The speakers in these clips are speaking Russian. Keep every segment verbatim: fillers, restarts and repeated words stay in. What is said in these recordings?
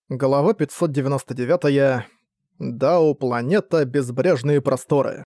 Глава пятьсот девяносто девять. Дао планета безбрежные просторы.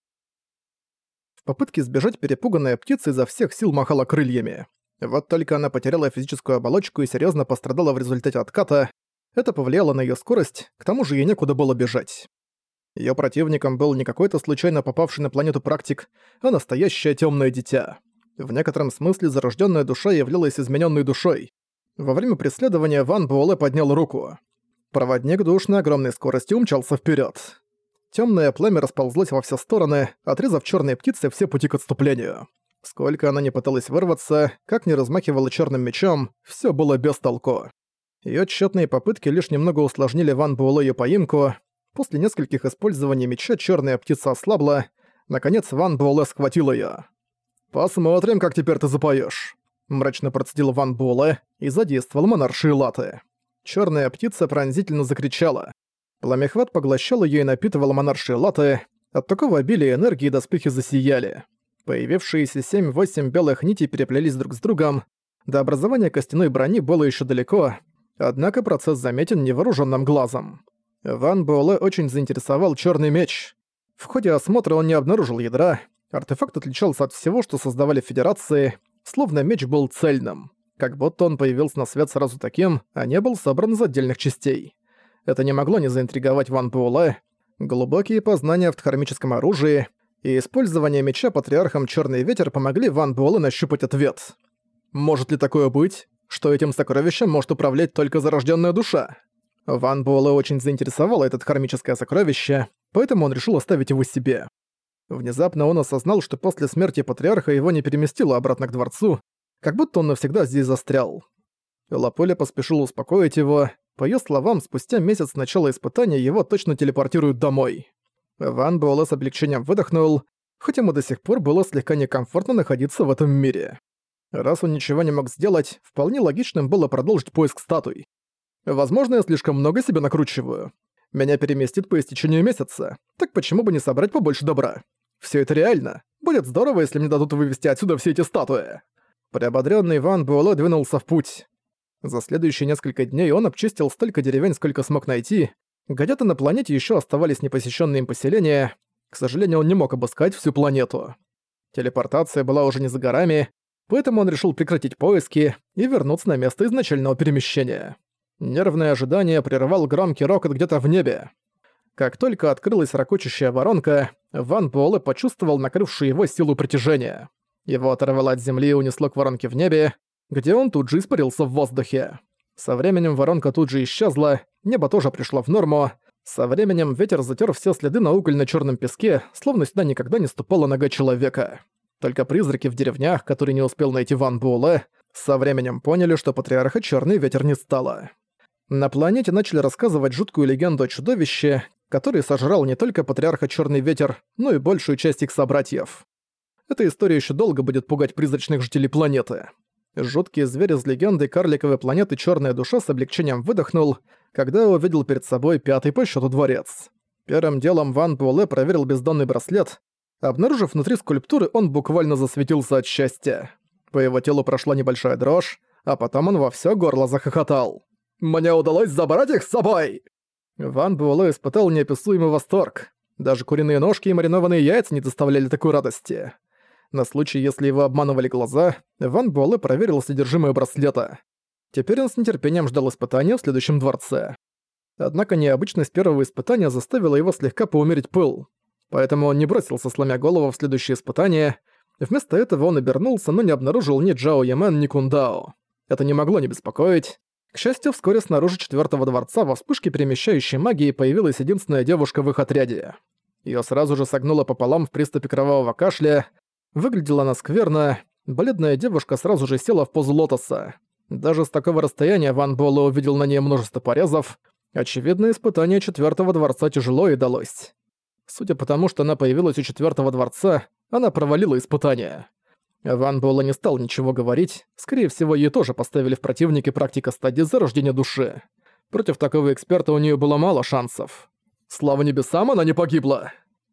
В попытке сбежать перепуганная птица изо всех сил махала крыльями. Вот только она потеряла физическую оболочку и серьезно пострадала в результате отката. Это повлияло на ее скорость, к тому же ей некуда было бежать. Ее противником был не какой-то случайно попавший на планету практик, а настоящее темное дитя. В некотором смысле зарожденная душа являлась измененной душой. Во время преследования Ван Буэлэ поднял руку. Проводник душ на огромной скорости умчался вперед. Темное пламя расползлось во все стороны, отрезав черной птице все пути к отступлению. Сколько она не пыталась вырваться, как ни размахивала черным мечом, все было без толку. Ее тщетные попытки лишь немного усложнили Ван Буэлэ ее поимку. После нескольких использований меча черная птица ослабла. Наконец Ван Буэлэ схватил ее. «Посмотрим, как теперь ты запоешь», — мрачно процедил Ван Буэлэ и задействовал монаршие латы. Черная птица пронзительно закричала. Пламяхват поглощал ее и напитывал монаршие латы. От такого обилия энергии доспехи засияли. Появившиеся семь-восемь белых нитей переплелись друг с другом. До образования костяной брони было еще далеко, однако процесс заметен невооруженным глазом. Ван Буэлэ очень заинтересовал черный меч. В ходе осмотра он не обнаружил ядра. Артефакт отличался от всего, что создавали Федерации, словно меч был цельным. Как будто он появился на свет сразу таким, а не был собран из отдельных частей. Это не могло не заинтриговать Ван Буэлэ. Глубокие познания в дхармическом оружии и использование меча Патриархом Черный Ветер помогли Ван Буэлэ нащупать ответ. Может ли такое быть, что этим сокровищем может управлять только зарожденная душа? Ван Буэлэ очень заинтересовало это дхармическое сокровище, поэтому он решил оставить его себе. Внезапно он осознал, что после смерти Патриарха его не переместило обратно к дворцу, как будто он навсегда здесь застрял. Лапуля поспешил успокоить его. По её словам, спустя месяц с начала испытания его точно телепортируют домой. Ван Буэлэ с облегчением выдохнул, хоть ему до сих пор было слегка некомфортно находиться в этом мире. Раз он ничего не мог сделать, вполне логичным было продолжить поиск статуй. Возможно, я слишком много себя накручиваю. Меня переместит по истечению месяца, так почему бы не собрать побольше добра? Всё это реально. Будет здорово, если мне дадут вывести отсюда все эти статуи. Приободрённый Ван Буэлэ двинулся в путь. За следующие несколько дней он обчистил столько деревень, сколько смог найти. Где-то на планете ещё оставались непосещённые им поселения. К сожалению, он не мог обыскать всю планету. Телепортация была уже не за горами, поэтому он решил прекратить поиски и вернуться на место изначального перемещения. Нервное ожидание прервал громкий рокот где-то в небе. Как только открылась ракочущая воронка, Ван Буэлэ почувствовал накрывшую его силу притяжения. Его оторвало от земли и унесло к воронке в небе, где он тут же испарился в воздухе. Со временем воронка тут же исчезла, небо тоже пришло в норму. Со временем ветер затер все следы на угольно-черном песке, словно сюда никогда не ступала нога человека. Только призраки в деревнях, которые не успел найти Ван Буэлэ, со временем поняли, что Патриарха Черный Ветер не стало. На планете начали рассказывать жуткую легенду о чудовище, который сожрал не только Патриарха Черный Ветер, но и большую часть их собратьев. Эта история еще долго будет пугать призрачных жителей планеты. Жуткий зверь из легенды карликовой планеты Черная Душа с облегчением выдохнул, когда увидел перед собой пятый по счету дворец. Первым делом Ван Буэлэ проверил бездонный браслет. Обнаружив внутри скульптуры, он буквально засветился от счастья. По его телу прошла небольшая дрожь, а потом он во всё горло захохотал. «Мне удалось забрать их с собой!» Ван Буэлэ испытал неописуемый восторг. Даже куриные ножки и маринованные яйца не доставляли такой радости. На случай, если его обманывали глаза, Ван Буэлэ проверил содержимое браслета. Теперь он с нетерпением ждал испытания в следующем дворце. Однако необычность первого испытания заставила его слегка поумерить пыл. Поэтому он не бросился, сломя голову, в следующее испытание. Вместо этого он обернулся, но не обнаружил ни Джао Ямен, ни Кундао. Это не могло не беспокоить. К счастью, вскоре снаружи четвёртого дворца во вспышке перемещающей магии появилась единственная девушка в их отряде. Её сразу же согнуло пополам в приступе кровавого кашля. Выглядела она скверно. Бледная девушка сразу же села в позу лотоса. Даже с такого расстояния Ван Буэлэ увидел на ней множество порезов. Очевидно, испытание четвёртого дворца тяжело ей далось. Судя по тому, что она появилась у четвёртого дворца, она провалила испытание. Ван Буэлэ не стал ничего говорить. Скорее всего, ей тоже поставили в противники практика стадии зарождения души. Против такого эксперта у неё было мало шансов. Слава небесам, она не погибла!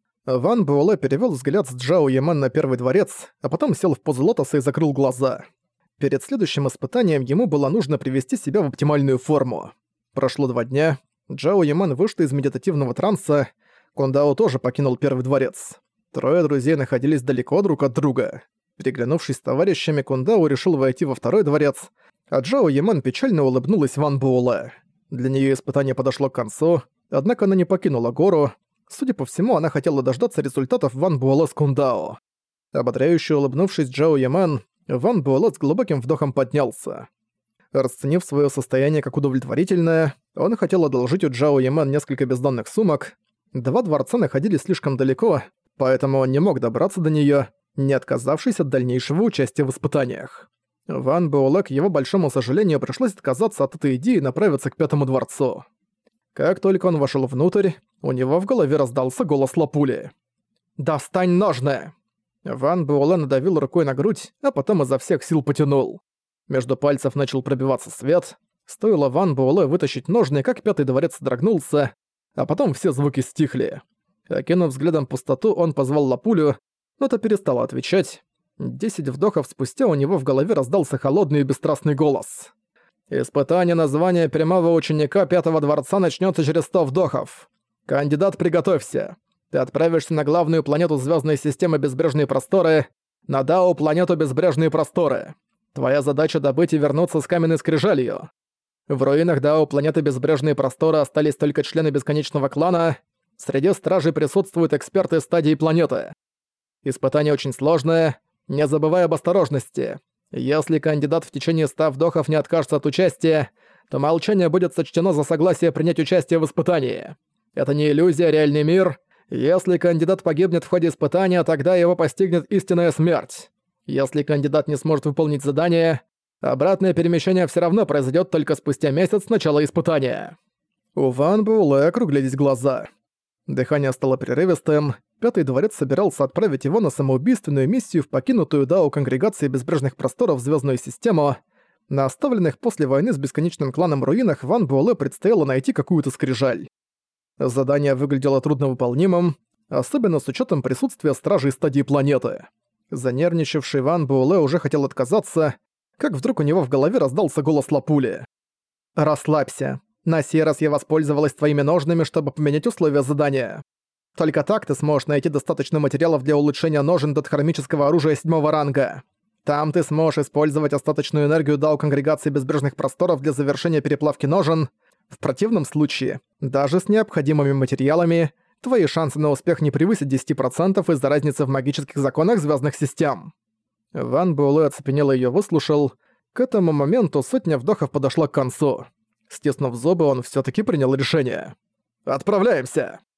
Ван Буэлэ перевёл взгляд с Джао Ямен на первый дворец, а потом сел в позу лотоса и закрыл глаза. Перед следующим испытанием ему было нужно привести себя в оптимальную форму. Прошло два дня, Джао Яман вышла из медитативного транса, Кундао тоже покинул первый дворец. Трое друзей находились далеко друг от друга. Переглянувшись с товарищами, Кундао решил войти во второй дворец, а Джао Яман печально улыбнулась Ван Буэлэ. Для неё испытание подошло к концу, однако она не покинула гору. Судя по всему, она хотела дождаться результатов Ван Буэлэ с Кундао. Ободряюще улыбнувшись Джао Яман, Ван Буэлэ с глубоким вдохом поднялся. Расценив своё состояние как удовлетворительное, он хотел одолжить у Джао Яман несколько бездонных сумок. Два дворца находились слишком далеко, поэтому он не мог добраться до неё, не отказавшись от дальнейшего участия в испытаниях. Ван Буэлэ, к его большому сожалению, пришлось отказаться от этой идеи и направиться к пятому дворцу. Как только он вошёл внутрь, у него в голове раздался голос Лапули. «Достань ножны!» Ван Буэлэ надавил рукой на грудь, а потом изо всех сил потянул. Между пальцев начал пробиваться свет. Стоило Ван Буэлэ вытащить ножны, как пятый дворец содрогнулся, а потом все звуки стихли. Окинув взглядом пустоту, он позвал Лапулю, но та перестала отвечать. Десять вдохов спустя у него в голове раздался холодный и бесстрастный голос. «Испытание на звание прямого ученика пятого дворца начнется через сто вдохов. Кандидат, приготовься. Ты отправишься на главную планету звездной системы Безбрежные просторы, на Дао планету Безбрежные просторы. Твоя задача добыть и вернуться с каменной скрижалью. В руинах Дао планеты Безбрежные просторы остались только члены Бесконечного клана. Среди стражей присутствуют эксперты стадии планеты. Испытание очень сложное. Не забывай об осторожности. Если кандидат в течение ста вдохов не откажется от участия, то молчание будет сочтено за согласие принять участие в испытании. Это не иллюзия, а реальный мир. Если кандидат погибнет в ходе испытания, тогда его постигнет истинная смерть. Если кандидат не сможет выполнить задание, обратное перемещение все равно произойдет только спустя месяц с начала испытания. У Ван Буэлэ округлились глаза. Дыхание стало прерывистым. Пятый дворец собирался отправить его на самоубийственную миссию в покинутую Дао Конгрегации Безбрежных Просторов звездную систему. На оставленных после войны с Бесконечным кланом руинах Ван Буэлэ предстояло найти какую-то скрижаль. Задание выглядело трудновыполнимым, особенно с учетом присутствия стражей стадии планеты. Занервничавший Ван Буэлэ уже хотел отказаться, как вдруг у него в голове раздался голос Лапули. «Расслабься. На сей раз я воспользовалась твоими ножными, чтобы поменять условия задания. Только так ты сможешь найти достаточно материалов для улучшения ножен до хромического оружия седьмого ранга. Там ты сможешь использовать остаточную энергию Дао Конгрегации Безбрежных Просторов для завершения переплавки ножен. В противном случае, даже с необходимыми материалами, твои шансы на успех не превысят десять процентов из-за разницы в магических законах звездных систем». Ван Буэлэ оцепенело её выслушал. К этому моменту сотня вдохов подошла к концу. Стиснув зубы, он всё-таки принял решение. «Отправляемся!»